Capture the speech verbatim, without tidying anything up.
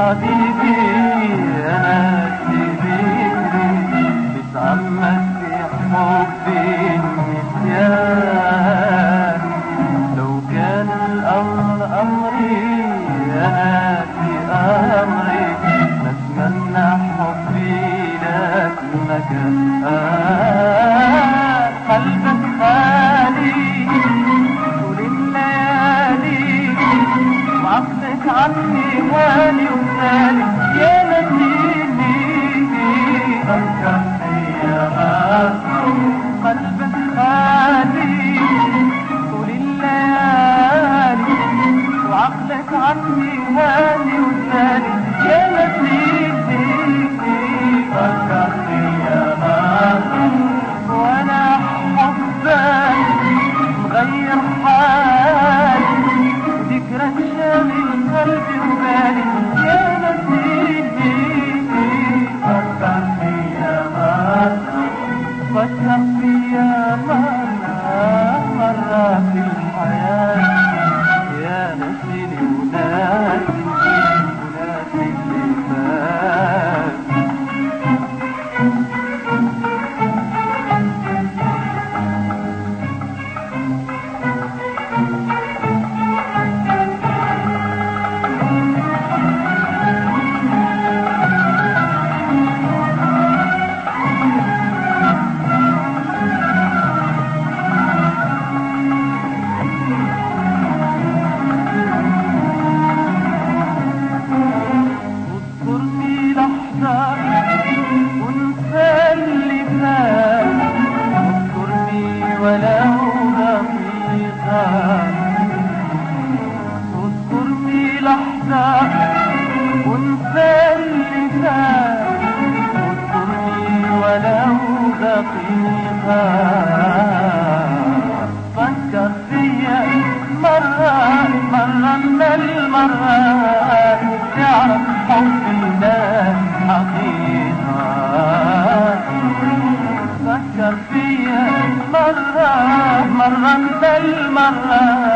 حبيبي أنا بذكري بتعمد في حبي النسيان. لو كان الأمر أمري أنا في أمري نتمنى حبي لك مكان. قلبك خالي طول الليالي وعقلك عني هاني وثاني يا نسيني فكر فيا. قلبك خالي طول الليالي وعقلك عني هاني وثاني يا نسيني فكر فيا. وانا حبك مغير حالي ذكرك شاغل قلبي وبالي يا نسيني فكر فيا مرة. فكر فيا مرة مرة في الحياة يا نسيني وناسي وناسي اللي فات. اذكرني لحظة وانسى اللي فات. اذكرني ولو دقيقة. فكر فيا مرة مرة من المرات تعرف حب الناس حقيقة. فكر فيا مرة مرة من المرات